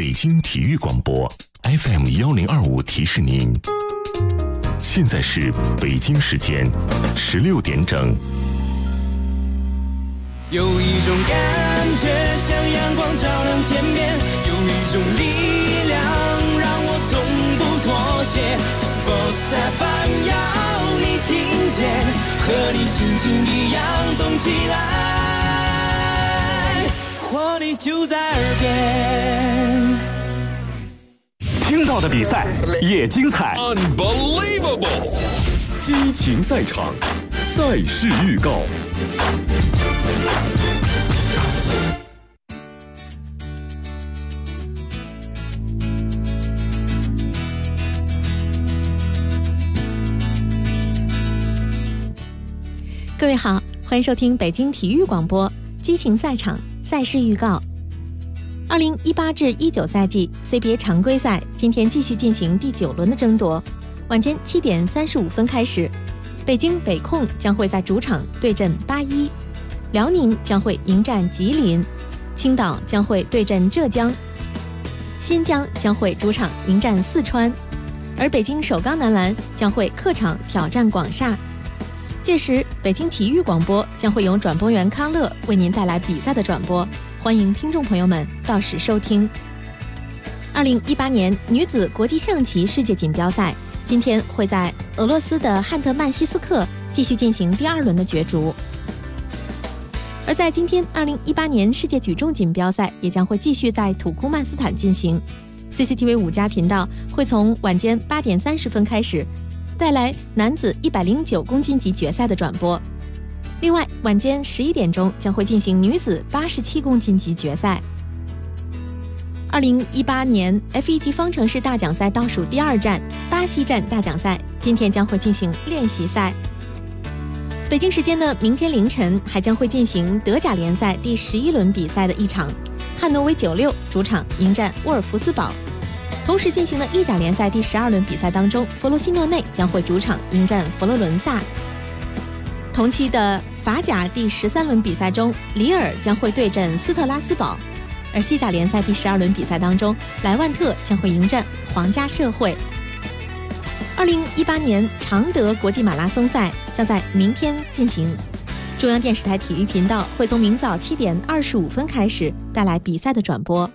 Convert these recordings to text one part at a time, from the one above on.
北京体育广播 FM1025提示您，现在是北京时间16点整。 有一种感觉像阳光照亮天边，有一种力量让我从不妥协。Sports FM 要你听见，和你心情一样动起来，活力就在耳边。 听到的比赛也精彩 Unbelievable 激情赛场，赛事预告。 各位好，欢迎收听北京体育广播激情赛场赛事预告。2018至19赛季 CBA 常规赛今天继续进行第9轮的争夺。晚间7点35分开始，北京北控将会在主场对阵81，辽宁将会迎战吉林，青岛将会对阵浙江，新疆将会主场迎战四川，而北京首钢男篮将会客场挑战广厦。届时，北京体育广播将会由转播员康乐为您带来比赛的转播，欢迎听众朋友们到时收听。2018年女子国际象棋世界锦标赛今天会在俄罗斯的汉特曼西斯克继续进行第2轮的角逐，而在今天2018年世界举重锦标赛也将会继续在土库曼斯坦进行。CCTV 5家频道会从晚间8点30分开始带来男子109公斤级决赛的转播，另外晚间11点钟将会进行女子87公斤级决赛。2018年 F1 级方程式大奖赛倒数第2站巴西站大奖赛今天将会进行练习赛。北京时间的明天凌晨还将会进行德甲联赛第11轮比赛的一场，汉诺威96主场迎战沃尔夫斯堡。同时进行的意甲联赛第12轮比赛当中，佛罗西诺内将会主场迎战佛罗伦萨。同期的法甲第13轮比赛中，里尔将会对阵斯特拉斯堡，而西甲联赛第12轮比赛当中，莱万特将会迎战皇家社会。2018年常德国际马拉松赛将在明天进行，中央电视台体育频道会从明早7点25分开始带来比赛的转播。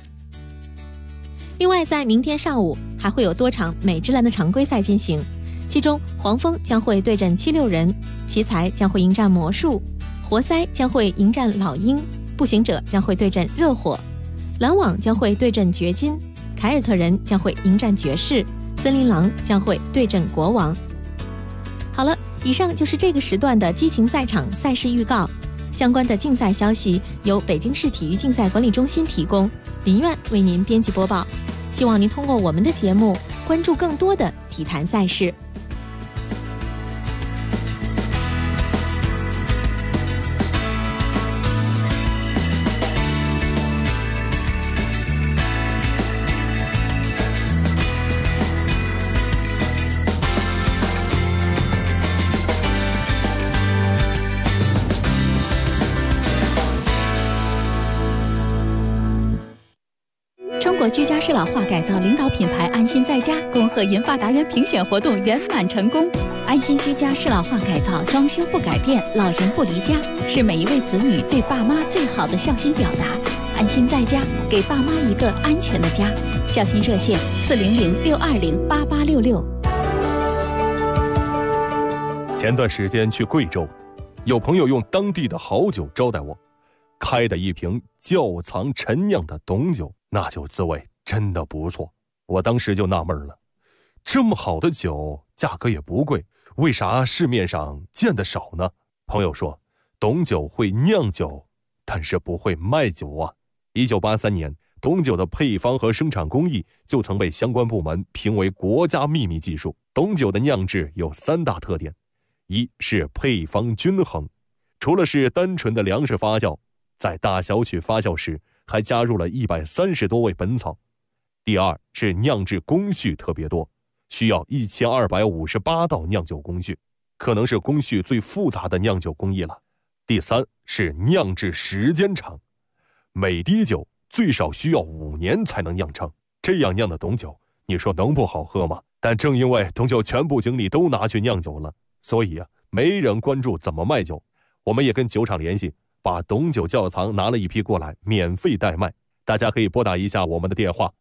另外在明天上午还会有多场美职篮的常规赛进行，其中黄蜂将会对阵76人，奇才将会迎战魔术，活塞将会迎战老鹰，步行者将会对阵热火，篮网将会对阵掘金，凯尔特人将会迎战爵士，森林狼将会对阵国王。好了，以上就是这个时段的激情赛场赛事预告，相关的竞赛消息由北京市体育竞赛管理中心提供，林苑为您编辑播报。希望您通过我们的节目关注更多的体坛赛事。 中国居家适老化改造领导品牌安心在家恭贺银发达人评选活动圆满成功。安心居家适老化改造，装修不改变，老人不离家，是每一位子女对爸妈最好的孝心表达。安心在家，给爸妈一个安全的家。孝心热线400-620-8866。 前段时间去贵州，有朋友用当地的好酒招待我，开的一瓶窖藏陈酿的董酒，那酒滋味真的不错。我当时就纳闷了，这么好的酒价格也不贵，为啥市面上见得少呢？朋友说，董酒会酿酒，但是不会卖酒啊。1983年，董酒的配方和生产工艺就曾被相关部门评为国家秘密技术。董酒的酿制有3大特点，一是配方均衡，除了是单纯的粮食发酵，在大小曲发酵时还加入了130多味本草。第二是酿制工序特别多，需要1258道酿酒工序，可能是工序最复杂的酿酒工艺了。第三是酿制时间长，每滴酒最少需要5年才能酿成。这样酿的董酒，你说能不好喝吗？但正因为董酒全部精力都拿去酿酒了，所以没人关注怎么卖酒。我们也跟酒厂联系，把董酒窖藏拿了一批过来，免费代卖。大家可以拨打一下我们的电话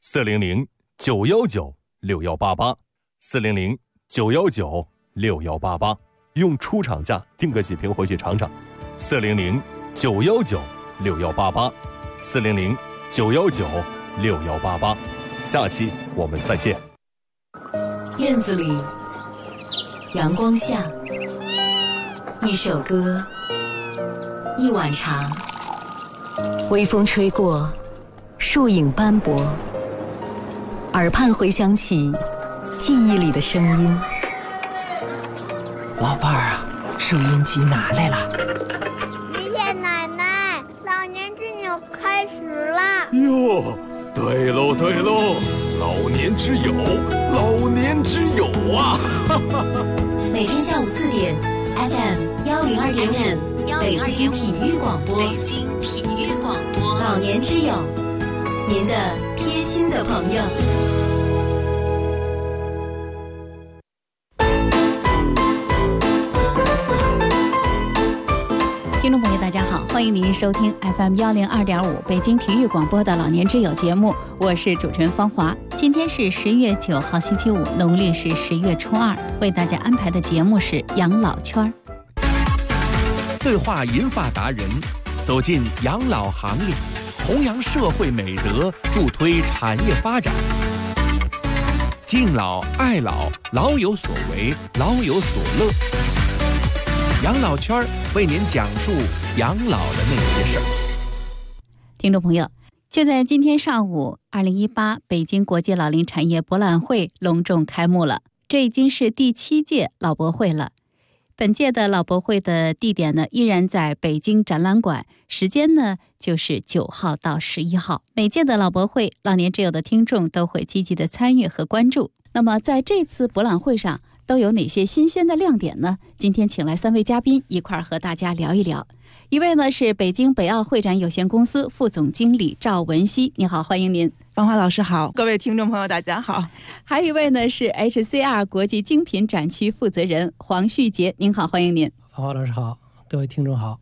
：400-919-6188，400-919-6188，用出厂价订个几瓶回去尝尝。400-919-6188，400-919-6188。下期我们再见。 院子里，阳光下，一首歌，一碗茶，微风吹过，树影斑驳，耳畔回响起记忆里的声音。 老伴儿啊，收音机拿来了。 爷爷奶奶，老年之友开始啦！ 哟，对喽对喽，老年之友，老年之友啊！ 每天下午4点 FM102.5北京体育广播，北京体育广播，老年之友，您的贴心的朋友。听众朋友大家好，欢迎您收听 FM102.5北京体育广播的老年之友节目，我是主持人方华。今天是10月9号星期五，农历是10月初2，为大家安排的节目是养老圈。 对话银发达人，走进养老行业，弘扬社会美德，助推产业发展。敬老爱老，老有所为，老有所乐。养老圈为您讲述养老的那些事儿。 听众朋友，就在今天上午，2018北京国际老龄产业博览会隆重开幕了。这已经是第7届老博会了。本届的老博会的地点呢，依然在北京展览馆，时间呢就是9号到11号。每届的老博会，老年之友的听众都会积极的参与和关注。那么在这次博览会上，都有哪些新鲜的亮点呢？今天请来3位嘉宾一块儿和大家聊一聊。一位呢是北京北奥会展有限公司副总经理赵文熙，你好，欢迎您。 方华老师好，各位听众朋友大家好。 还有一位呢是 HCR 国际精品展区负责人黄旭杰，您好，欢迎您。 方华老师好，各位听众好。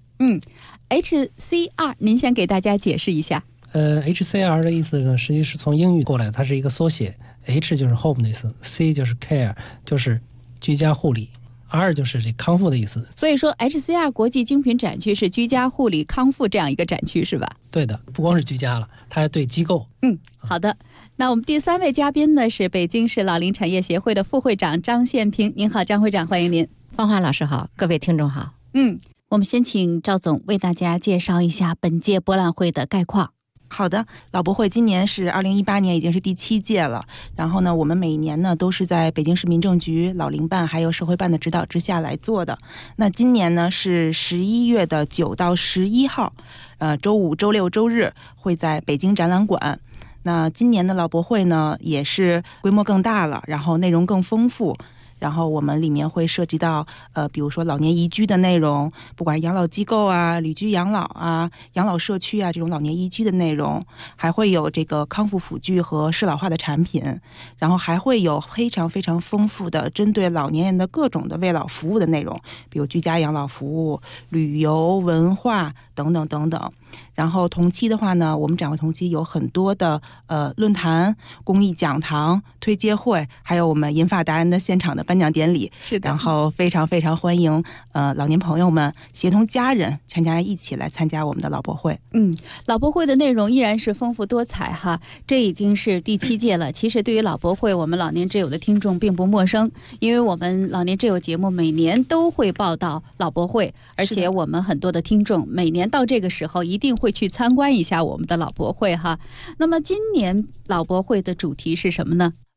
HCR 您先给大家解释一下。 HCR 的意思呢，实际是从英语过来的，它是一个缩写。H 就是 home 的意思， C 就是 care， 就是居家护理， R 就是这康复的意思。 所以说 HCR 国际精品展区是居家护理康复这样一个展区是吧？ 对的，不光是居家了，它还对机构。 好的。那我们第3位嘉宾呢是北京市老龄产业协会的副会长张宪平，您好，张会长，欢迎您。 方华老师好，各位听众好。 我们先请赵总为大家介绍一下本届博览会的概况。 好的，老博会今年是2018年，已经是第7届了。然后呢，我们每一年呢都是在北京市民政局老龄办还有社会办的指导之下来做的。那今年呢是11月的9到11号，周五、周六、周日会在北京展览馆。那今年的老博会呢也是规模更大了，然后内容更丰富。然后我们里面会涉及到比如说老年宜居的内容，不管是养老机构啊、旅居养老啊、养老社区啊这种老年宜居的内容，还会有这个康复辅具和适老化的产品，然后还会有非常非常丰富的针对老年人的各种的为老服务的内容，比如居家养老服务、旅游、文化等等等等。然后同期的话呢，我们展会同期有很多的论坛、公益讲堂、推介会，还有我们银发达人的现场的颁奖典礼。 是的。 然后非常非常欢迎老年朋友们协同家人，全家人一起来参加我们的老博会。 老博会的内容依然是丰富多彩哈，这已经是第7届了。其实对于老博会，我们老年之友的听众并不陌生，因为我们老年之友节目每年都会报道老博会，而且我们很多的听众每年到这个时候一定会去参观一下我们的老博会哈。那么今年老博会的主题是什么呢？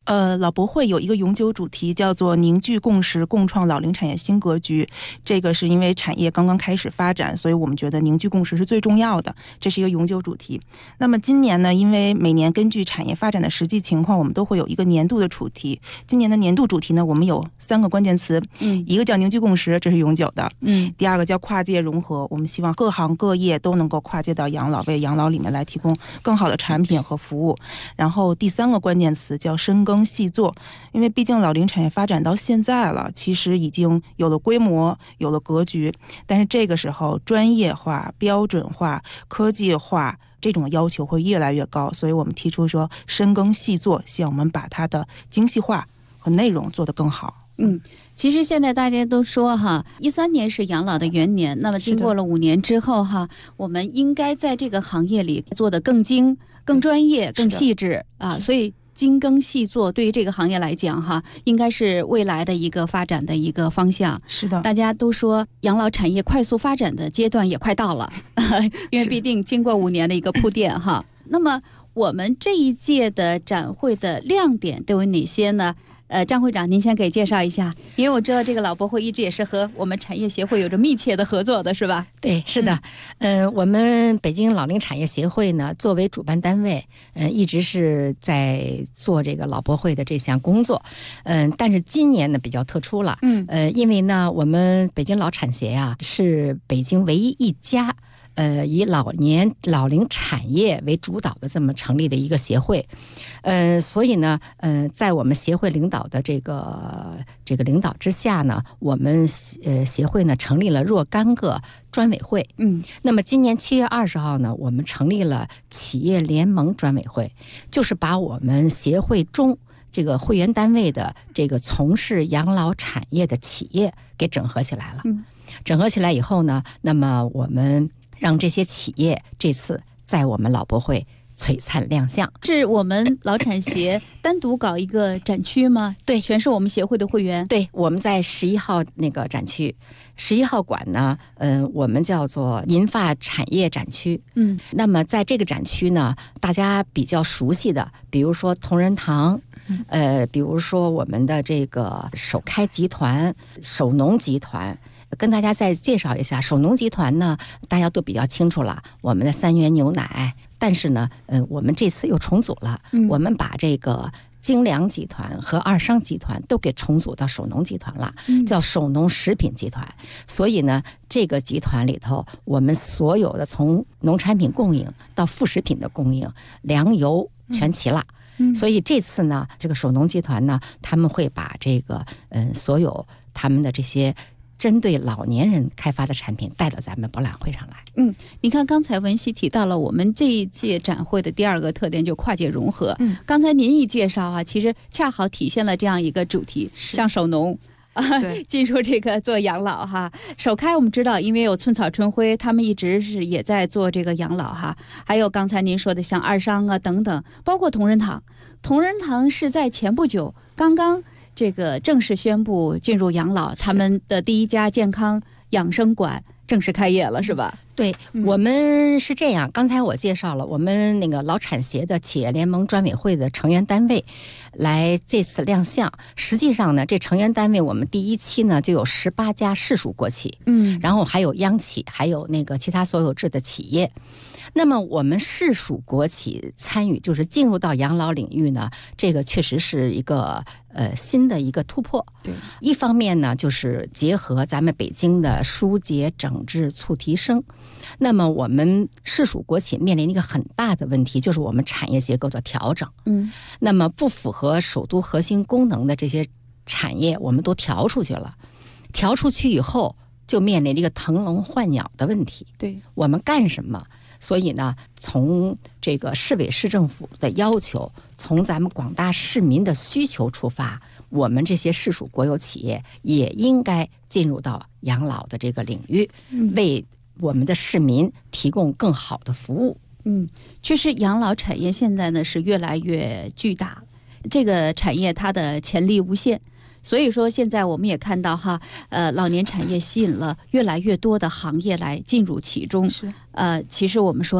老博会有一个永久主题叫做凝聚共识，共创老龄产业新格局。这个是因为产业刚刚开始发展，所以我们觉得凝聚共识是最重要的，这是一个永久主题。那么今年呢，因为每年根据产业发展的实际情况，我们都会有一个年度的主题。今年的年度主题呢，我们有3个关键词，一个叫凝聚共识，这是永久的，第二个叫跨界融合，我们希望各行各业都能够跨界到养老，为养老里面来提供更好的产品和服务。然后第3个关键词叫深耕细作，因为毕竟老龄产业发展到现在了，其实已经有了规模，有了格局，但是这个时候专业化、标准化、科技化这种要求会越来越高，所以我们提出说深耕细作，希望我们把它的精细化和内容做得更好。 其实现在大家都说哈，13年是养老的元年，那么经过了5年之后哈，我们应该在这个行业里做得更精、更专业、更细致啊，所以精耕细作对于这个行业来讲哈，应该是未来的一个发展的一个方向。 是的， 大家都说养老产业快速发展的阶段也快到了，因为必定经过5年的一个铺垫哈。那么我们这一届的展会的亮点都有哪些呢？张会长，您先给介绍一下，因为我知道这个老博会一直也是和我们产业协会有着密切的合作的，是吧？ 对，是的。我们北京老龄产业协会呢，作为主办单位，一直是在做这个老博会的这项工作。但是今年呢比较特殊了，因为呢我们北京老产协呀是北京唯一一家以老龄产业为主导的这么成立的一个协会，所以呢，在我们协会领导的这个领导之下呢，我们协会呢成立了若干个专委会。那么今年7月20号呢，我们成立了企业联盟专委会，就是把我们协会中这个会员单位的这个从事养老产业的企业给整合起来了。整合起来以后呢，那么我们让这些企业这次在我们老博会璀璨亮相。 是我们老产协单独搞一个展区吗？ 对， 全是我们协会的会员。 对，我们在11号那个展区，11号馆呢，我们叫做银发产业展区。那么在这个展区呢，大家比较熟悉的，比如说同仁堂，比如说我们的这个首开集团、首农集团。跟大家再介绍一下，首农集团呢，大家都比较清楚了，我们的3元牛奶。但是呢，我们这次又重组了，我们把这个精粮集团和二商集团都给重组到首农集团了，叫首农食品集团。所以呢，这个集团里头，我们所有的从农产品供应到副食品的供应、粮油全齐了。所以这次呢，这个首农集团呢，他们会把这个所有他们的这些针对老年人开发的产品带到咱们博览会上来。 你看刚才文熙提到了我们这一届展会的第2个特点，就跨界融合。刚才您一介绍啊，其实恰好体现了这样一个主题，像首农进入这个做养老哈。首开我们知道，因为有寸草春晖，他们一直是也在做这个养老哈。还有刚才您说的像二商啊等等，包括同仁堂。同仁堂是在前不久刚刚这个正式宣布进入养老，他们的第1家健康养生馆正式开业了，是吧？ 对，我们是这样，刚才我介绍了我们那个老产协的企业联盟专委会的成员单位来这次亮相。实际上呢，这成员单位我们第1期呢就有18家市属国企，然后还有央企，还有那个其他所有制的企业。那么我们市属国企参与，就是进入到养老领域呢，这个确实是一个新的一个突破。 对， 一方面呢，就是结合咱们北京的疏解整治促提升。那么我们市属国企面临一个很大的问题，就是我们产业结构的调整。那么不符合首都核心功能的这些产业，我们都调出去了。调出去以后，就面临一个腾笼换鸟的问题。 对， 我们干什么？所以呢，从这个市委市政府的要求，从咱们广大市民的需求出发，我们这些市属国有企业也应该进入到养老的这个领域，为我们的市民提供更好的服务。 确实养老产业现在呢是越来越巨大，这个产业它的潜力无限。所以说现在我们也看到哈，老年产业吸引了越来越多的行业来进入其中。其实我们说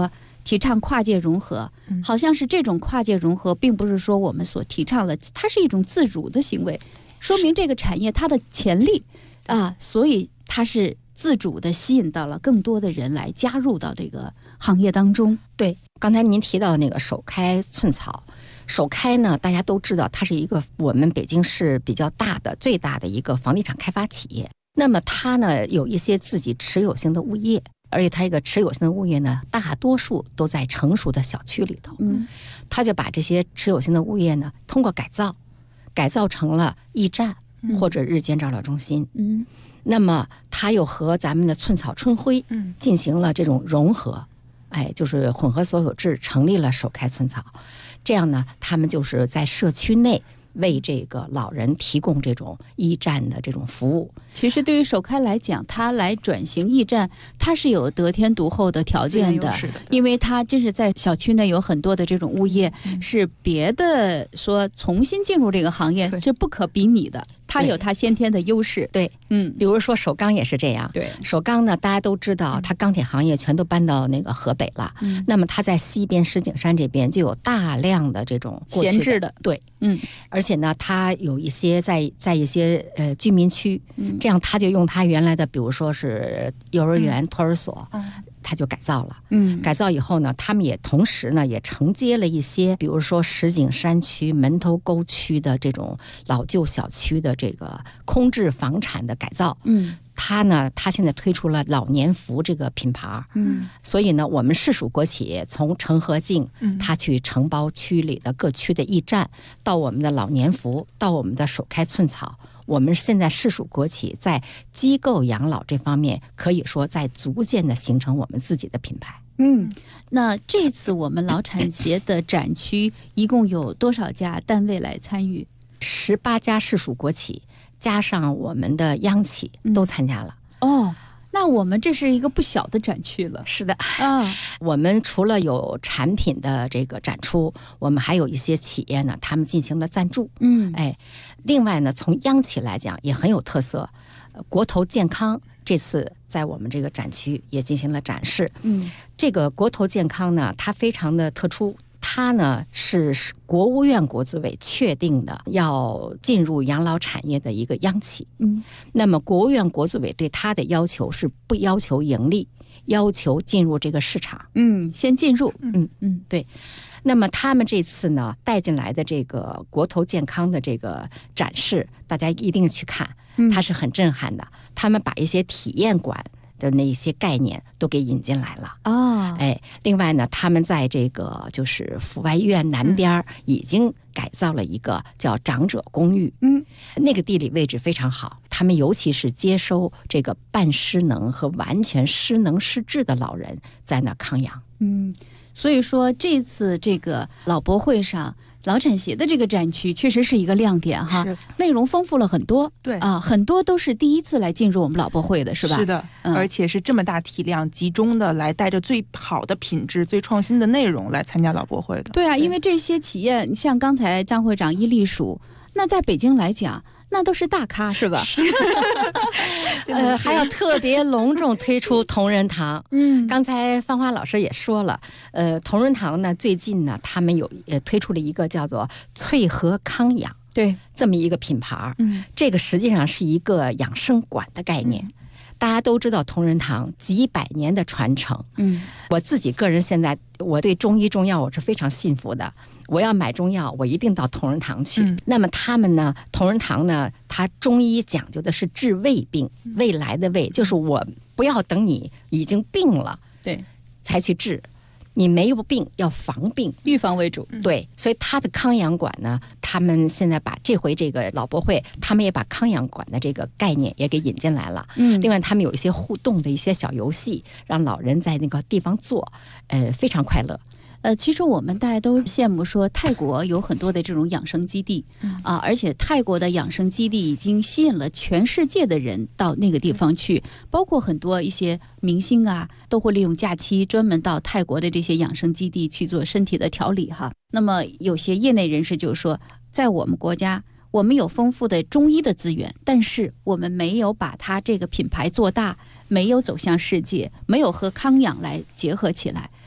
提倡跨界融合，好像是这种跨界融合并不是说我们所提倡的，它是一种自主的行为，说明这个产业它的潜力啊，所以它是自主的吸引到了更多的人来加入到这个行业当中。 对，刚才您提到那个首开寸草，首开呢，大家都知道它是一个我们北京市比较大的、最大的一个房地产开发企业。那么它呢有一些自己持有性的物业，而且它一个持有性的物业呢，大多数都在成熟的小区里头。它就把这些持有性的物业呢，通过改造成了驿站或者日间照料中心。那么它又和咱们的寸草春晖进行了这种融合，就是混合所有制，成立了首开寸草。这样呢，他们就是在社区内为这个老人提供这种驿站的这种服务。 其实对于首开来讲，它来转型驿站，它是有得天独厚的条件的，因为它真是在小区内有很多的这种物业，是别的说重新进入这个行业是不可比拟的，它有它先天的优势。 对，比如说首钢也是这样。 对， 首钢呢，大家都知道，它钢铁行业全都搬到那个河北了。那么它在西边石景山这边就有大量的这种闲置的。 对，而且呢，它有一些在一些居民区，这样它就用它原来的，比如说是幼儿园、托儿所。它就改造了，改造以后呢，他们也同时呢也承接了一些，比如说石景山区、门头沟区的这种老旧小区的这个空置房产的改造。它现在推出了老年福这个品牌。所以呢，我们市属国企从城和境，它去承包区里的各区的驿站，到我们的老年福，到我们的首开寸草。我们现在市属国企在机构养老这方面，可以说在逐渐的形成我们自己的品牌。 那这次我们老产协的展区一共有多少家单位来参与 ？18家市属国企，加上我们的央企都参加了。 那我们这是一个不小的展区了。 是的我们除了有产品的这个展出，我们还有一些企业呢，他们进行了赞助。另外呢，从央企来讲也很有特色，国投健康这次在我们这个展区也进行了展示。这个国投健康呢，它非常的特殊。它呢是国务院国资委确定的要进入养老产业的一个央企。那么国务院国资委对它的要求是不要求盈利，要求进入这个市场。 先进入。 对。那么他们这次呢带进来的这个国投健康的这个展示，大家一定去看，它是很震撼的。他们把一些体验馆的那些概念都给引进来了。另外呢，他们在这个就是阜外医院南边已经改造了一个叫长者公寓。那个地理位置非常好，他们尤其是接收这个半失能和完全失能失智的老人在那康养。 所以说这次这个老博会上，老产协的这个展区确实是一个亮点哈，内容丰富了很多。 对很多都是第一次来进入我们老博会的，是吧？ 是的，而且是这么大体量，集中的来带着最好的品质、最创新的内容来参加老博会的。 对啊，因为这些企业，像刚才张会长一隶属，那在北京来讲，那都是大咖，是吧？ 还要特别隆重推出同仁堂。刚才芳华老师也说了，同仁堂呢最近呢他们有推出了一个叫做翠和康养， 对， 这么一个品牌。这个实际上是一个养生馆的概念。大家都知道同仁堂几百年的传承。我自己个人现在我对中医中药我是非常信服的，我要买中药我一定到同仁堂去。那么他们呢，同仁堂呢，它中医讲究的是治未病，未来的未，就是我不要等你已经病了对才去治，你没有病要防病， 预防为主。 对，所以他的康养馆呢，他们现在把这回这个老博会，他们也把康养馆的这个概念也给引进来了。另外他们有一些互动的一些小游戏，让老人在那个地方做，非常快乐。 其实我们大家都羡慕说泰国有很多的这种养生基地而且泰国的养生基地已经吸引了全世界的人到那个地方去，包括很多一些明星啊，都会利用假期专门到泰国的这些养生基地去做身体的调理哈。那么有些业内人士就说，在我们国家，我们有丰富的中医的资源，但是我们没有把它这个品牌做大，没有走向世界，没有和康养来结合起来。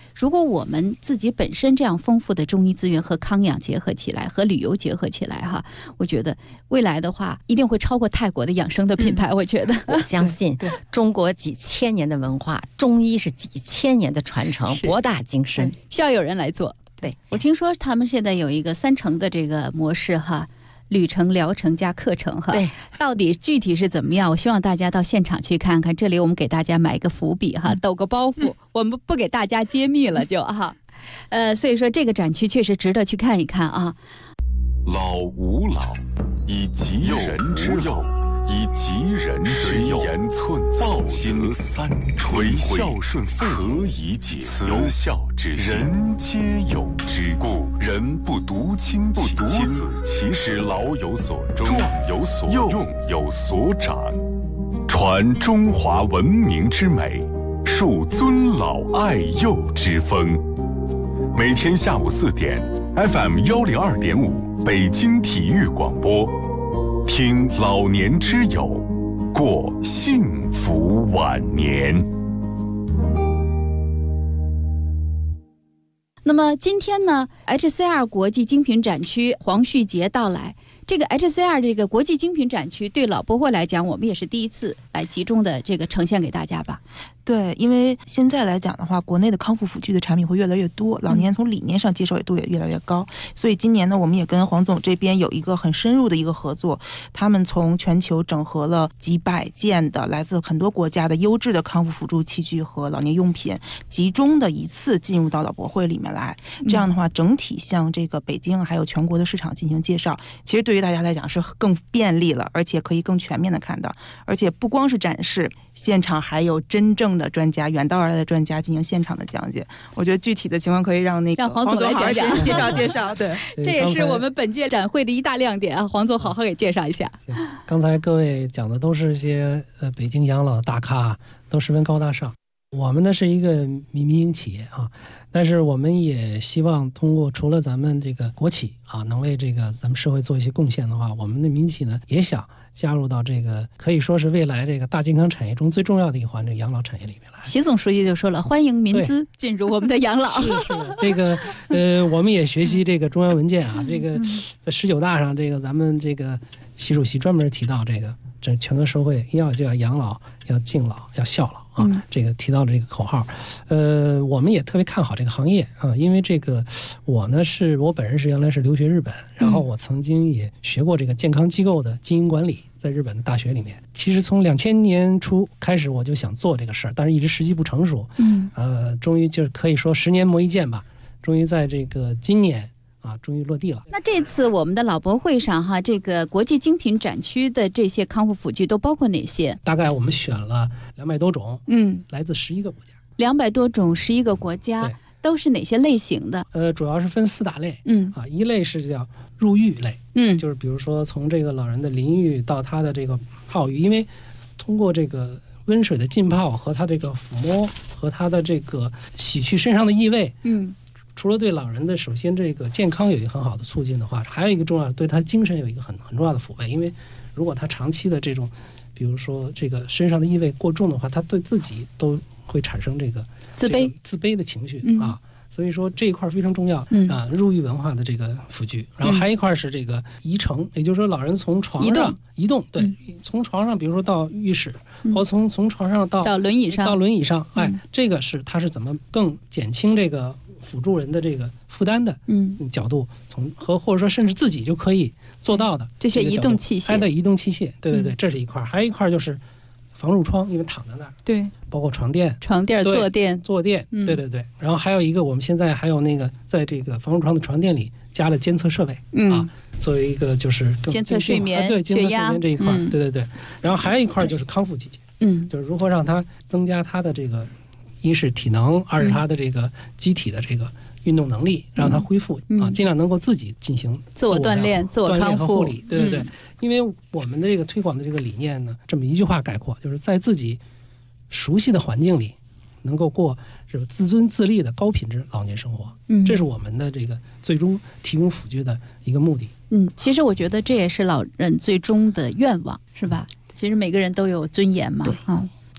如果我们自己本身这样丰富的中医资源和康养结合起来，和旅游结合起来哈，我觉得未来的话一定会超过泰国的养生的品牌。我觉得， 我相信中国几千年的文化，中医是几千年的传承，博大精深， 需要有人来做。 对， 我听说他们现在有一个3成的这个模式哈。旅程、疗程加课程哈， 对， 到底具体是怎么样？我希望大家到现场去看看。这里我们给大家埋个伏笔哈，抖个包袱，我们不给大家揭秘了就哈。所以说这个展区确实值得去看一看啊。 老吾老以及人之幼，以及人之幼，言寸报心三垂孝顺父何以解？慈孝之心，人皆有之。故人不独亲其子，其使老有所终，壮有所用，有所长，传中华文明之美，树尊老爱幼之风。每天下午4点 ，FM 102.5，北京体育广播，听老年之友，过幸福晚年。 那么今天呢 ，HCR 国际精品展区黄旭节到来。这个 HCR 这个国际精品展区对老博会来讲，我们也是第一次来集中的这个呈现给大家吧。 对，因为现在来讲的话，国内的康复辅具的产品会越来越多，老年从理念上接受度也越来越高。所以今年呢，我们也跟黄总这边有一个很深入的一个合作，他们从全球整合了几百件的来自很多国家的优质的康复辅助器具和老年用品，集中的一次进入到老博会里面来。这样的话，整体向这个北京还有全国的市场进行介绍，其实对于大家来讲是更便利了，而且可以更全面的看到。而且不光是展示，现场还有真正的专家，远道而来的专家进行现场的讲解。我觉得具体的情况可以让黄总来讲讲介绍。对， 这也是我们本届展会的一大亮点啊！黄总好好给介绍一下。 刚才各位讲的都是一些北京养老的大咖，都十分高大上。我们呢是一个民营企业啊，但是我们也希望通过除了咱们这个国企啊，能为这个咱们社会做一些贡献的话，我们的民企呢也想加入到这个可以说是未来这个大健康产业中最重要的一环，这个养老产业里面来。 习总书记就说了，欢迎民资进入我们的养老。 是这个我们也学习这个中央文件啊，这个在19大上，这个咱们这个习主席专门提到这全国社会就要养老，要敬老，要孝老。这个提到了这个口号，我们也特别看好这个行业啊，因为这个我本人原来是留学日本，然后我曾经也学过这个健康机构的经营管理，在日本的大学里面。其实从2000年初开始我就想做这个事儿，但是一直时机不成熟，终于就是可以说10年磨一剑吧，终于在这个今年终于落地了。 那这次我们的老博会上哈，这个国际精品展区的这些康复辅具都包括哪些？大概我们选了200多种，来自11个国家。 200多种，11个国家，都是哪些类型的？ 主要是分4大类，一类是叫入浴类，就是比如说从这个老人的淋浴到他的这个泡浴，因为通过这个温水的浸泡和他这个抚摸和他的这个洗去身上的异味，除了对老人的首先这个健康有一个很好的促进的话，还有一个重要的对他精神有一个很重要的抚慰。因为如果他长期的这种比如说这个身上的异味过重的话，他对自己都会产生这个自卑的情绪所以说这一块非常重要入浴文化的这个辅具。然后还有一块是这个移程，也就是说老人从床上移动，对，从床上比如说到浴室，或从床上到轮椅上，这个是它是怎么更减轻这个辅助人的这个负担的角度，或者说甚至自己就可以做到的这些移动器械， 对，这是一块。还有一块就是防褥疮，因为躺在那儿， 对， 包括床垫、坐垫，对。然后还有一个，我们现在还有那个在这个防褥疮的床垫里加了监测设备，作为一个就是监测睡眠、 血压这一块，对。然后还有一块就是康复器械，就是如何让它增加它的这个一是体能，二是它的这个机体的这个运动能力，让它恢复尽量能够自己进行自我锻炼、自我康复护理，对。因为我们的这个推广的这个理念呢，这么一句话概括，就是在自己熟悉的环境里，能够过这种自尊自立的高品质老年生活。这是我们的这个最终提供辅具的一个目的。 其实我觉得这也是老人最终的愿望，是吧？其实每个人都有尊严嘛，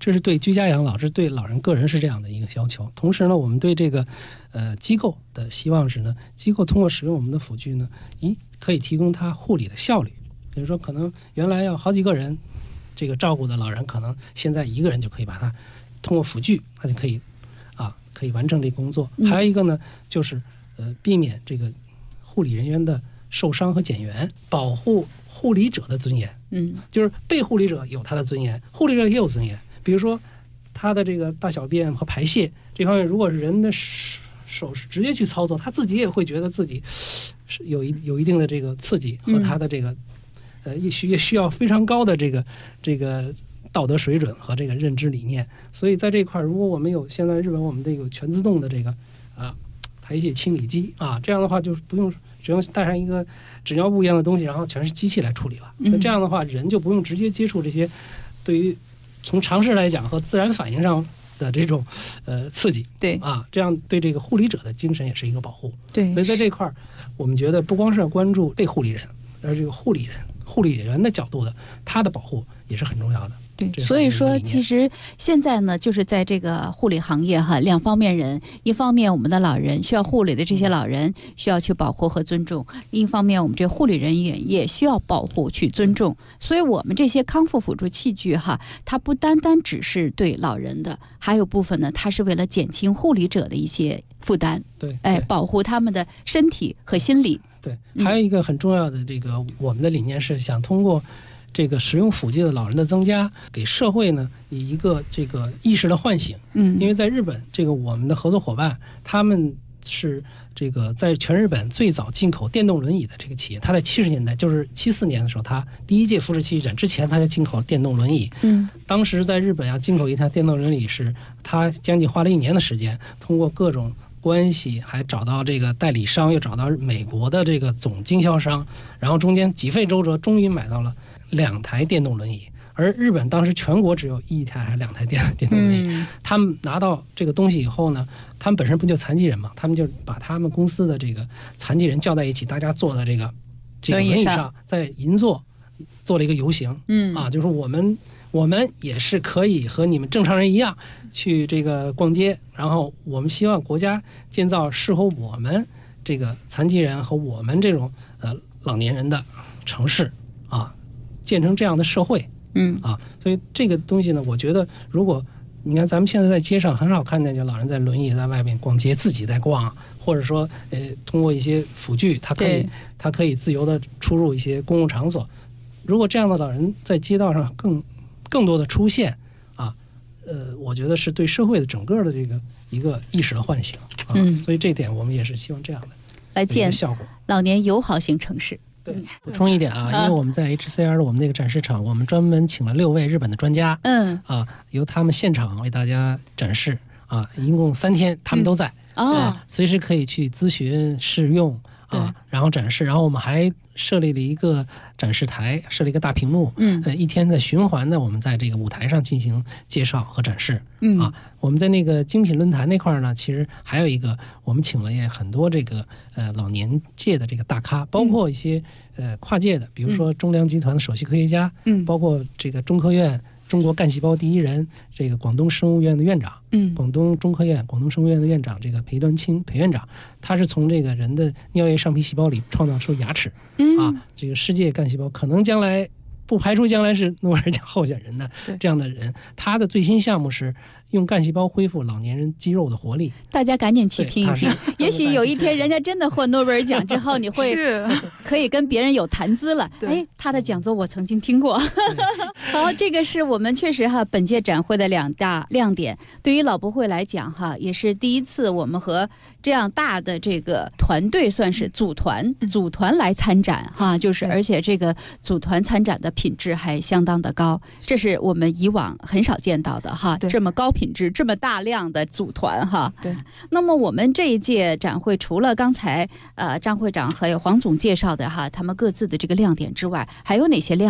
这是对居家养老，这是对老人个人是这样的一个要求。同时呢，我们对这个机构的希望是呢，机构通过使用我们的辅具呢，可以提供它护理的效率。比如说，可能原来要好几个人这个照顾的老人，可能现在一个人就可以把它通过辅具，他就可以完成这个工作。还有一个呢，就是避免这个护理人员的受伤和减员，保护护理者的尊严。就是被护理者有他的尊严，护理者也有尊严。比如说他的这个大小便和排泄这方面，如果是人的手是直接去操作，他自己也会觉得自己是有一定的这个刺激，和他的这个也需要非常高的这个道德水准和这个认知理念。所以在这一块，如果我们有现在日本我们这个全自动的这个排泄清理机这样的话就不用，只用带上一个纸尿布一样的东西，然后全是机器来处理了。那这样的话，人就不用直接接触这些对于从常识来讲和自然反应上的这种刺激。 对这样对这个护理者的精神也是一个保护。 对， 所以在这块我们觉得不光是要关注被护理人，而这个护理员的角度的，他的保护也是很重要的。 对，所以说其实现在呢，就是在这个护理行业两方面人，一方面我们的老人需要护理的这些老人需要去保护和尊重，另一方面我们这护理人员也需要保护去尊重。所以我们这些康复辅助器具它不单单只是对老人的，还有部分呢，它是为了减轻护理者的一些负担。 对， 保护他们的身体和心理。 对，还有一个很重要的这个我们的理念是想通过这个使用辅具的老人的增加，给社会呢以一个这个意识的唤醒。因为在日本，这个我们的合作伙伴他们是这个在全日本最早进口电动轮椅的这个企业。他在70年代，就是74年的时候，他第一届富士器具展之前，他就进口了电动轮椅。当时在日本要进口一台电动轮椅是他将近花了1年的时间，通过各种关系还找到这个代理商，又找到美国的这个总经销商，然后中间几费周折，终于买到了2台电动轮椅。而日本当时全国只有1台还是2台电动轮椅。他们拿到这个东西以后呢，他们本身不就残疾人嘛，他们就把他们公司的这个残疾人叫在一起，大家坐在这个轮椅上，在银座做了一个游行。就是我们也是可以和你们正常人一样去这个逛街，然后我们希望国家建造适合我们这个残疾人和我们这种老年人的城市建成这样的社会。所以这个东西呢，我觉得如果你看咱们现在在街上很少看见就老人在轮椅在外面逛街，自己在逛，或者说通过一些辅具，他可以自由的出入一些公共场所。如果这样的老人在街道上更多的出现我觉得是对社会的整个的这个一个意识的唤醒所以这点我们也是希望这样的来建效果， 老年友好型城市。 对，补充一点因为我们在 HCR 的我们那个展示场，我们专门请了6位日本的专家，由他们现场为大家展示一共3天，他们都在随时可以去咨询试用然后展示。然后我们还设立了一个展示台，设立一个大屏幕，1天的循环的我们在这个舞台上进行介绍和展示。我们在那个精品论坛那块呢，其实还有一个，我们请了也很多这个老年界的这个大咖，包括一些跨界的，比如说中粮集团的首席科学家，包括这个中科院中国干细胞第一人，这个广东生物院的院长，广东中科院广东生物院的院长，这个裴端清裴院长，他是从这个人的尿液上皮细胞里创造出牙齿，这个世界干细胞可能将来不排除将来是诺贝尔奖候选人的这样的人，他的最新项目是用干细胞恢复老年人肌肉的活力。 大家赶紧去听一听，也许有一天人家真的获诺贝尔奖之后，你会可以跟别人有谈资了。他的讲座我曾经听过。好，这个是我们确实本届展会的2大亮点。对于老博会来讲也是第一次我们和这样大的这个团队算是组团来参展就是而且这个组团参展的品质还相当的高，这是我们以往很少见到的这么高品质这么大量的组团对。 那么我们这一届展会除了刚才张会长还有黄总介绍的他们各自的这个亮点之外，还有哪些亮点？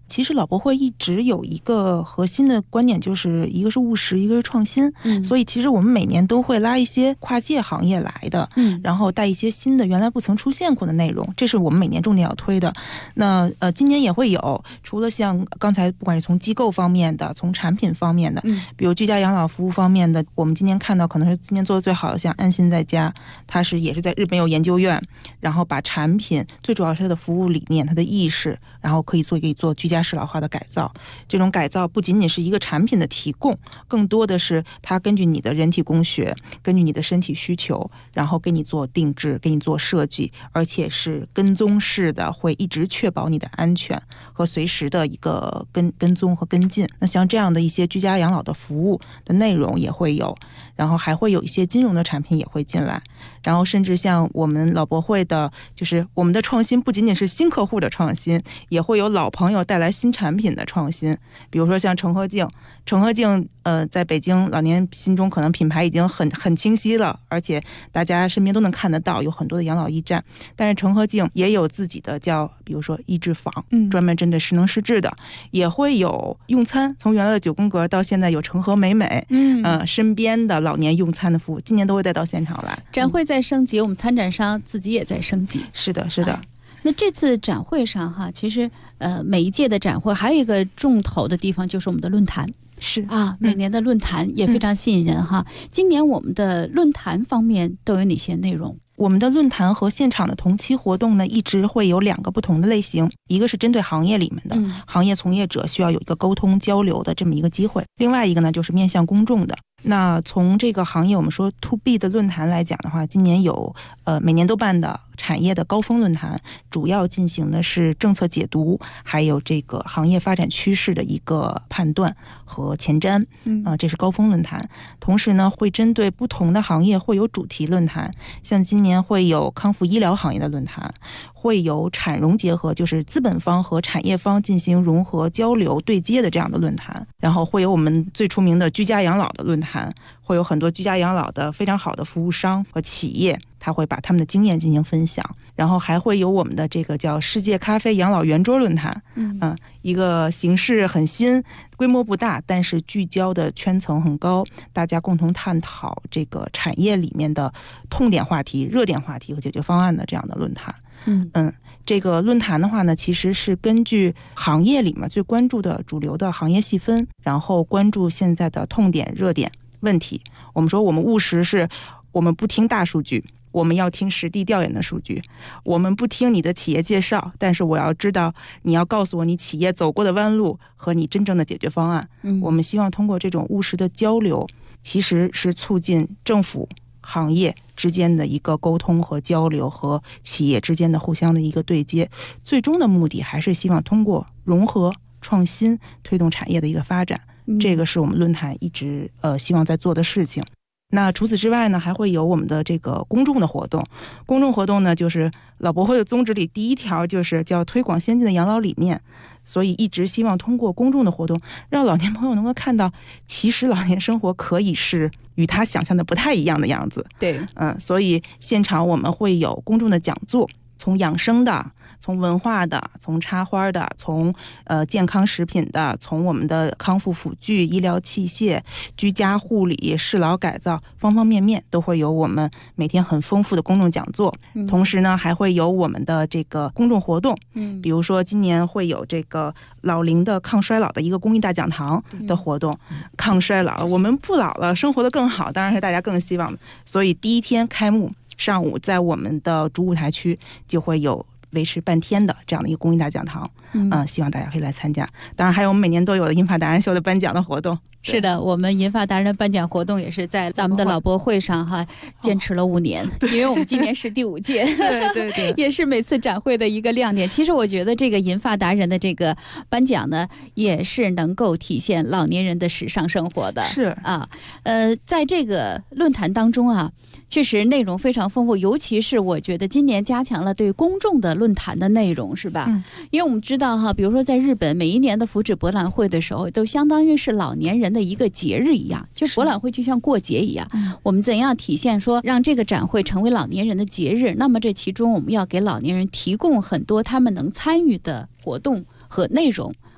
其实老博会一直有一个核心的观点，就是一个是务实，一个是创新。所以其实我们每年都会拉一些跨界行业来的，然后带一些新的原来不曾出现过的内容，这是我们每年重点要推的。那今年也会有，除了像刚才不管是从机构方面的，从产品方面的，比如居家养老服务方面的，我们今年看到可能是今年做的最好的，像安心在家，它也是在日本有研究院，然后把产品最主要是它的服务理念、它的意识，然后可以做居家适老化的改造。这种改造不仅仅是一个产品的提供，更多的是它根据你的人体工学，根据你的身体需求，然后给你做定制，给你做设计，而且是跟踪式的，会一直确保你的安全和随时的一个跟踪和跟进。那像这样的一些居家养老的服务的内容也会有，然后还会有一些金融的产品也会进来，然后甚至像我们老博会的，就是我们的创新不仅仅是新客户的创新，也会有老朋友带来新产品的创新。比如说像成和镜，在北京老年心中可能品牌已经很清晰了，而且大家身边都能看得到，有很多的养老驿站。但是成和镜也有自己的叫，比如说益智坊，专门针对失能失智的，也会有用餐，从原来的9宫格到现在有成和美美，身边的老年用餐的服务，今年都会带到现场来。 展会在升级，我们参展商自己也在升级。 是的，是的。 那这次展会上哈，其实每一届的展会还有一个重头的地方就是我们的论坛。 是啊，每年的论坛也非常吸引人哈。今年我们的论坛方面都有哪些内容？ 我们的论坛和现场的同期活动呢，一直会有2个不同的类型，一个是针对行业里面的，行业从业者需要有一个沟通交流的这么一个机会，另外一个呢就是面向公众的。那从这个行业我们说 to B 的论坛来讲的话，今年有每年都办的产业的高峰论坛，主要进行的是政策解读，还有这个行业发展趋势的一个判断和前瞻，这是高峰论坛。同时呢，会针对不同的行业会有主题论坛，像今年会有康复医疗行业的论坛，会有产融结合，就是资本方和产业方进行融合交流对接的这样的论坛，然后会有我们最出名的居家养老的论坛，会有很多居家养老的非常好的服务商和企业，他会把他们的经验进行分享，然后还会有我们的这个叫世界咖啡养老圆桌论坛，一个形式很新，规模不大，但是聚焦的圈层很高，大家共同探讨这个产业里面的痛点话题、热点话题和解决方案的这样的论坛。这个论坛的话呢，其实是根据行业里面最关注的主流的行业细分，然后关注现在的痛点、热点问题。我们说我们务实是，我们不听大数据，我们要听实地调研的数据，我们不听你的企业介绍，但是我要知道你要告诉我你企业走过的弯路和你真正的解决方案。我们希望通过这种务实的交流，其实是促进政府行业之间的一个沟通和交流，和企业之间的互相的一个对接，最终的目的还是希望通过融合创新推动产业的一个发展。这个是我们论坛一直希望在做的事情。那除此之外呢，还会有我们的这个公众的活动。公众活动呢，就是老博会的宗旨里第一条就是叫推广先进的养老理念，所以一直希望通过公众的活动，让老年朋友能够看到，其实老年生活可以是与他想象的不太一样的样子。 对， 所以现场我们会有公众的讲座，从养生的，从文化的，从插花的，从健康食品的，从我们的康复辅具、医疗器械、居家护理、适老改造，方方面面都会有我们每天很丰富的公众讲座。同时呢，还会有我们的这个公众活动，比如说今年会有这个老龄的抗衰老的一个公益大讲堂的活动。抗衰老，我们不老了，生活得更好，当然是大家更希望的。所以第一天开幕上午在我们的主舞台区就会有维持半天的这样的一个公益大讲堂，希望大家可以来参加。当然还有我们每年都有的银发达人秀的颁奖的活动。 是的，我们银发达人的颁奖活动也是在咱们的老博会上哈坚持了5年，因为我们今年是第5届，对，也是每次展会的一个亮点。其实我觉得这个银发达人的这个颁奖呢，也是能够体现老年人的时尚生活的。是啊，在这个论坛当中啊，确实内容非常丰富，尤其是我觉得今年加强了对公众的论坛的内容，是吧？因为我们知道哈，比如说在日本每一年的福祉博览会的时候，都相当于是老年人的一个节日一样，就博览会就像过节一样。我们怎样体现说让这个展会成为老年人的节日？那么这其中我们要给老年人提供很多他们能参与的活动和内容。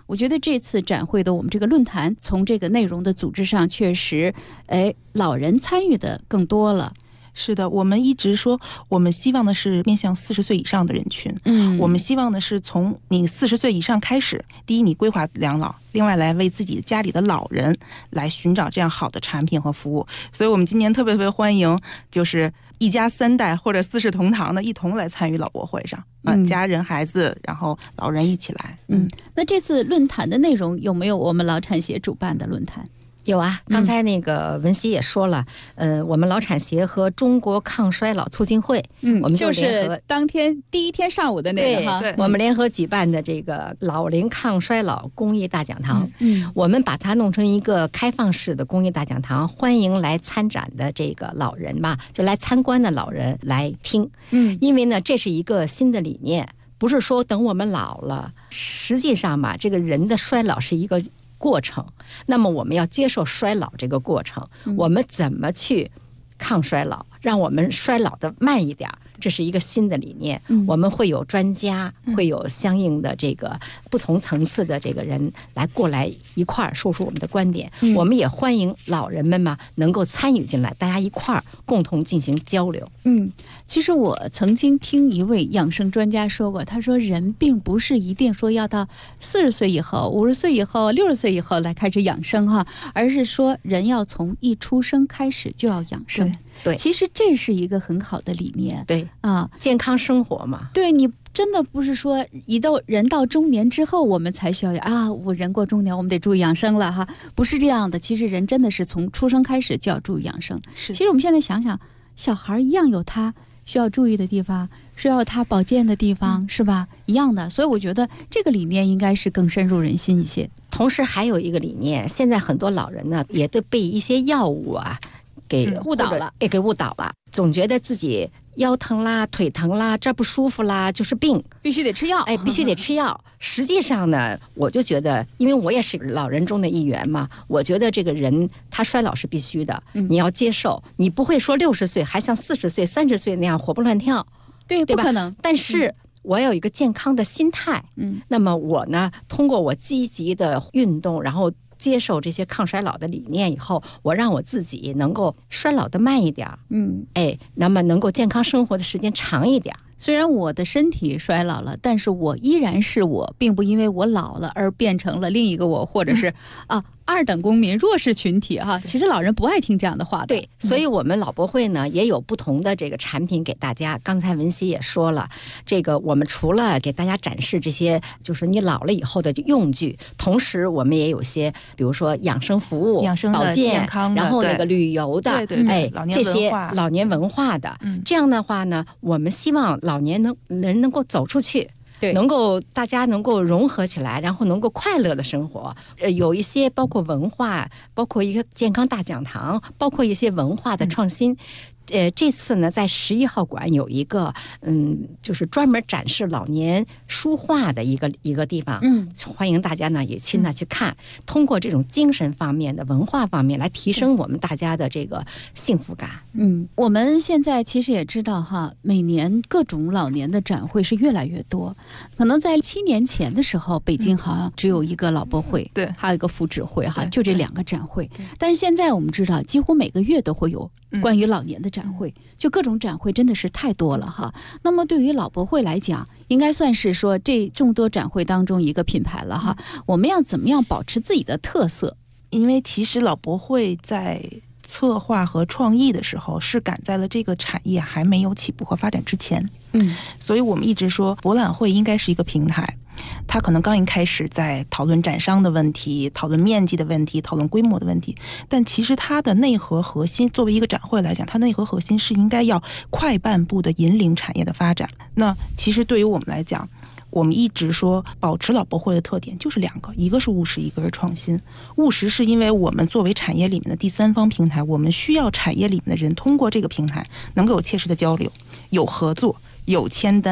我觉得这次展会的我们这个论坛，从这个内容的组织上，确实，老人参与的更多了。 是的，我们一直说，我们希望的是面向40岁以上的人群。我们希望的是从你40岁以上开始，第一，你规划养老，另外来为自己家里的老人来寻找这样好的产品和服务。所以我们今年特别欢迎，就是一家3代或者4世同堂的一同来参与老博会上，家人、孩子，然后老人一起来。 那这次论坛的内容有没有我们劳产协主办的论坛？ 有啊，刚才那个文熙也说了，我们劳产协和中国抗衰老促进会，我们就是当天第一天上午的那个哈， 我们联合举办的这个老龄抗衰老公益大讲堂，我们把它弄成一个开放式的公益大讲堂，欢迎来参展的这个老人嘛，就来参观的老人来听，因为呢，这是一个新的理念，不是说等我们老了，实际上嘛，这个人的衰老是一个过程，那么我们要接受衰老这个过程，我们怎么去抗衰老，让我们衰老的慢一点，这是一个新的理念。我们会有专家，会有相应的这个不同层次的这个人来过来一块儿说出我们的观点。我们也欢迎老人们嘛能够参与进来，大家一块儿共同进行交流。 其实我曾经听一位养生专家说过，他说人并不是一定说要到40岁以后、50岁以后、60岁以后来开始养生哈，而是说人要从一出生开始就要养生。 对， 其实这是一个很好的理念。 对啊，健康生活嘛。 对，你真的不是说人到中年之后我们才需要我人过中年我们得注意养生了哈，不是这样的。其实人真的是从出生开始就要注意养生。其实我们现在想想，小孩一样有他需要注意的地方，需要他保健的地方，是吧？一样的。所以我觉得这个理念应该是更深入人心一些。 同时还有一个理念，现在很多老人呢也都被一些药物给误导了， 给误导了，总觉得自己腰疼啦、腿疼啦、这不舒服啦就是病， 必须得吃药， 必须得吃药。实际上呢，我就觉得，因为我也是老人中的一员嘛，我觉得这个人他衰老是必须的，你要接受，你不会说60岁还像40岁、30岁那样活蹦乱跳， 对，不可能。 但是我要有一个健康的心态，那么我呢，通过我积极的运动，然后接受这些抗衰老的理念以后，我让我自己能够衰老的慢一点，那么能够健康生活的时间长一点。 虽然我的身体衰老了，但是我依然是我，并不因为我老了而变成了另一个我，或者是二等公民、弱势群体哈。其实老人不爱听这样的话的。 对，所以我们老博会呢也有不同的这个产品给大家。刚才文熙也说了，这个我们除了给大家展示这些就是你老了以后的用具，同时我们也有些比如说养生服务、 养生的保健、 健康的， 然后那个旅游的，这些老年文化的，这样的话呢，我们希望老年人能够走出去。 对， 能够大家能够融合起来，然后能够快乐的生活。有一些包括文化，包括一个健康大讲堂，包括一些文化的创新。这次呢，在11号馆有一个就是专门展示老年书画的一个地方，欢迎大家呢也去那去看，通过这种精神方面的文化方面来提升我们大家的这个幸福感。 我们现在其实也知道哈，每年各种老年的展会是越来越多。可能在7年前的时候，北京好像只有一个老博会， 对， 还有一个福祉会哈，就这2个展会。但是现在我们知道，几乎每个月都会有关于老年的展会，就各种展会真的是太多了哈。那么对于老博会来讲，应该算是说这众多展会当中一个品牌了哈。我们要怎么样保持自己的特色？ 因为其实老博会在策划和创意的时候是赶在了这个产业还没有起步和发展之前，所以我们一直说博览会应该是一个平台，它可能刚一开始在讨论展商的问题，讨论面积的问题，讨论规模的问题，但其实它的内核核心，作为一个展会来讲，它内核核心是应该要快半步的引领产业的发展。那其实对于我们来讲，我们一直说保持老博会的特点就是2个，一个是务实，一个是创新。务实是因为我们作为产业里面的第三方平台，我们需要产业里面的人通过这个平台能够有切实的交流，有合作，有签单，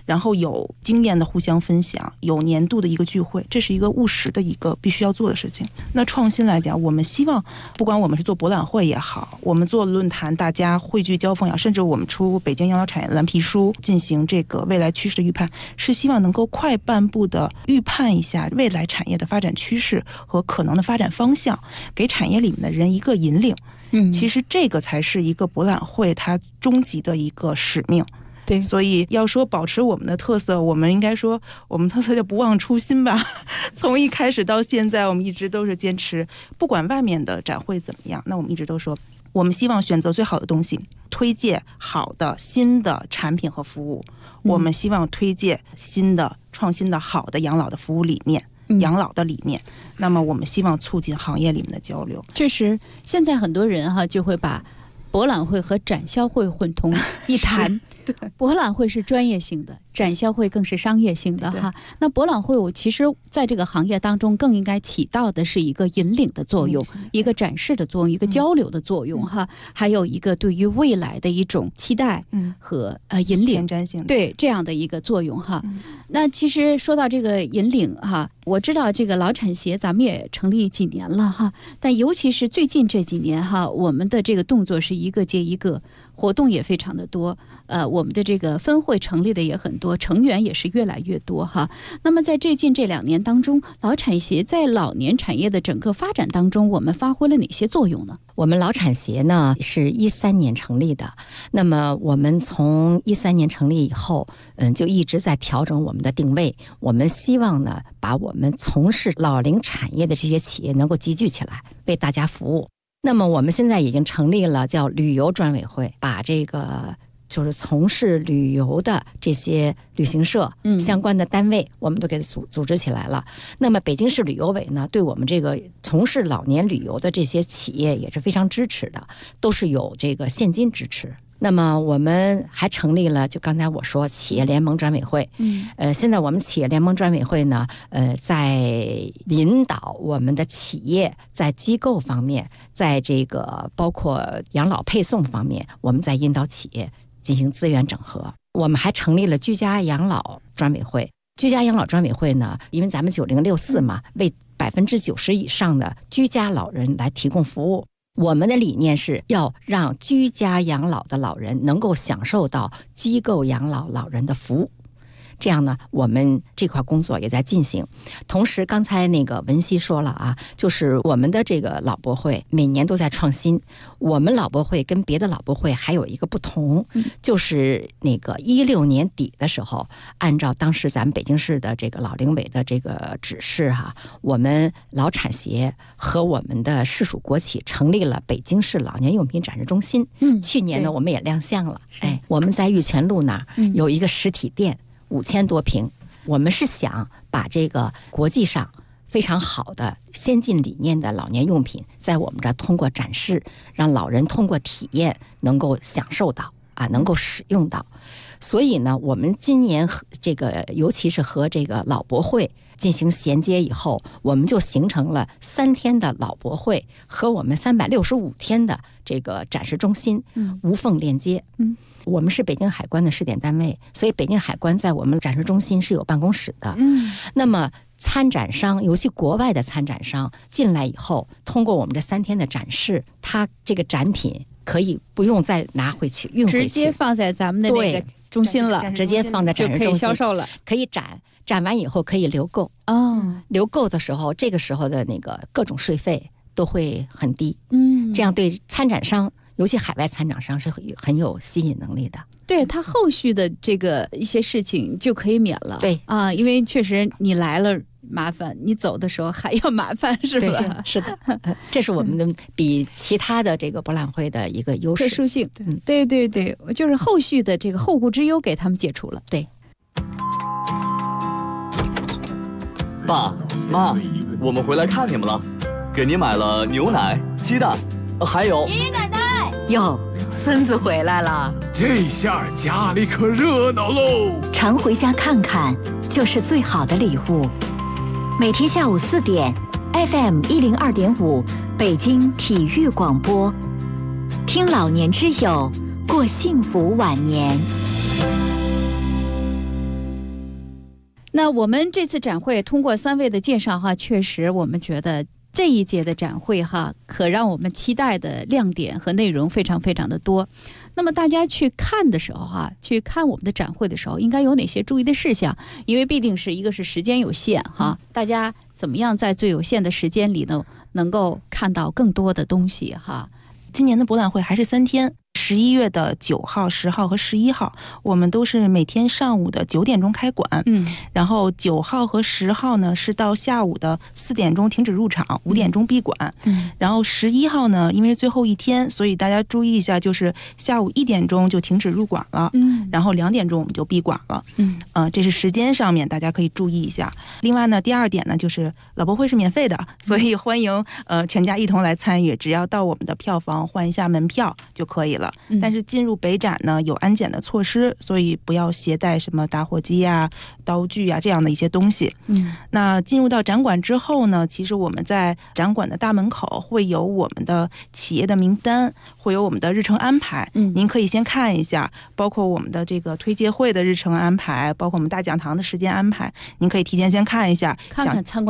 然后有经验的互相分享，有年度的一个聚会，这是一个务实的一个必须要做的事情。那创新来讲，我们希望不管我们是做博览会也好，我们做论坛大家汇聚交锋也好，甚至我们出北京养老产业蓝皮书进行这个未来趋势的预判，是希望能够快半步的预判一下未来产业的发展趋势和可能的发展方向，给产业里面的人一个引领。其实这个才是一个博览会它终极的一个使命。 对， 所以要说保持我们的特色，我们应该说我们特色叫不忘初心吧。从一开始到现在，我们一直都是坚持，不管外面的展会怎么样，那我们一直都说，我们希望选择最好的东西，推荐好的新的产品和服务。我们希望推荐新的创新的好的养老的服务理念。养老的理念，那么我们希望促进行业里面的交流。 确实，现在很多人就会把博览会和展销会混同一谈。博览会是专业性的，展销会更是商业性的哈。那博览会我其实在这个行业当中更应该起到的是一个引领的作用，一个展示的作用，一个交流的作用哈，还有一个对于未来的一种期待和引领，对这样的一个作用哈。那其实说到这个引领哈，我知道这个老产协咱们也成立几年了哈，但尤其是最近这几年哈，我们的这个动作是一个接一个，活动也非常的多，我们的这个分会成立的也很多，成员也是越来越多哈。那么在最近这2年当中，老产协在老年产业的整个发展当中，我们发挥了哪些作用呢？ 我们老产协呢是13年成立的，那么我们从13年成立以后，就一直在调整我们的定位。我们希望呢，把我们从事老龄产业的这些企业能够集聚起来，为大家服务。那么我们现在已经成立了叫旅游专委会，把这个就是从事旅游的这些旅行社相关的单位，我们都给组织起来了。那么北京市旅游委呢，对我们这个从事老年旅游的这些企业也是非常支持的，都是有这个现金支持。那么我们还成立了，就刚才我说企业联盟专委会。现在我们企业联盟专委会呢，在引导我们的企业在机构方面，在这个包括养老配送方面，我们在引导企业进行资源整合。我们还成立了居家养老专委会。居家养老专委会呢，因为咱们9064嘛，为90%以上的居家老人来提供服务。我们的理念是要让居家养老的老人能够享受到机构养老老人的服务，这样呢，我们这块工作也在进行。同时，刚才那个文熙说了啊，就是我们的这个老博会每年都在创新。我们老博会跟别的老博会还有一个不同，就是那个16年底的时候，按照当时咱们北京市的这个老龄委的这个指示哈，我们老产协和我们的市属国企成立了北京市老年用品展示中心。去年呢，我们也亮相了。我们在玉泉路那儿有一个实体店，5000多平。我们是想把这个国际上非常好的先进理念的老年用品，在我们这儿通过展示，让老人通过体验能够享受到啊，能够使用到。所以呢，我们今年这个尤其是和这个老博会进行衔接以后，我们就形成了3天的老博会和我们365天的这个展示中心无缝链接。我们是北京海关的试点单位，所以北京海关在我们展示中心是有办公室的。那么参展商，尤其国外的参展商进来以后，通过我们这3天的展示，他这个展品可以不用再拿回去运回去， 直接放在咱们的那个中心了， 直接放在展示中心就可以销售了， 可以展完以后可以留购。留购的时候，这个时候的那个各种税费都会很低。这样对参展商，尤其海外参展商是很有吸引能力的。 对，他后续的这个一些事情就可以免了。 对啊，因为确实你来了麻烦，你走的时候还要麻烦，是吧？ 是的，这是我们的比其他的这个博览会的一个优势、 特殊性。对对对，就是后续的这个后顾之忧给他们解除了。 对。 爸妈，我们回来看你们了，给你买了牛奶、鸡蛋，还有爷爷奶奶。哟，孙子回来了， 这下家里可热闹喽！ 常回家看看，就是最好的礼物。每天下午4点 ，FM 102.5，北京体育广播，听老年之友，过幸福晚年。 那我们这次展会通过3位的介绍哈，确实我们觉得这一届的展会哈，可让我们期待的亮点和内容非常非常的多。那么大家去看的时候哈，去看我们的展会的时候，应该有哪些注意的事项？因为必定是一个是时间有限哈，大家怎么样在最有限的时间里呢，能够看到更多的东西哈。 今年的博览会还是3天。11月的9号、10号和11号，我们都是每天上午的9点钟开馆。然后9号和10号呢是到下午的4点钟停止入场，5点钟闭馆。然后11号呢，因为是最后一天，所以大家注意一下，就是下午1点钟就停止入馆了。然后2点钟我们就闭馆了。这是时间上面大家可以注意一下。另外呢，第2点呢，就是老博会是免费的，所以欢迎全家一同来参与，只要到我们的票房换一下门票就可以了。但是进入北展呢有安检的措施，所以不要携带什么打火机啊、刀具啊这样的一些东西。那进入到展馆之后呢，其实我们在展馆的大门口会有我们的企业的名单，会有我们的日程安排。您可以先看一下，包括我们的这个推介会的日程安排，包括我们大讲堂的时间安排，您可以提前先看一下， 看看参观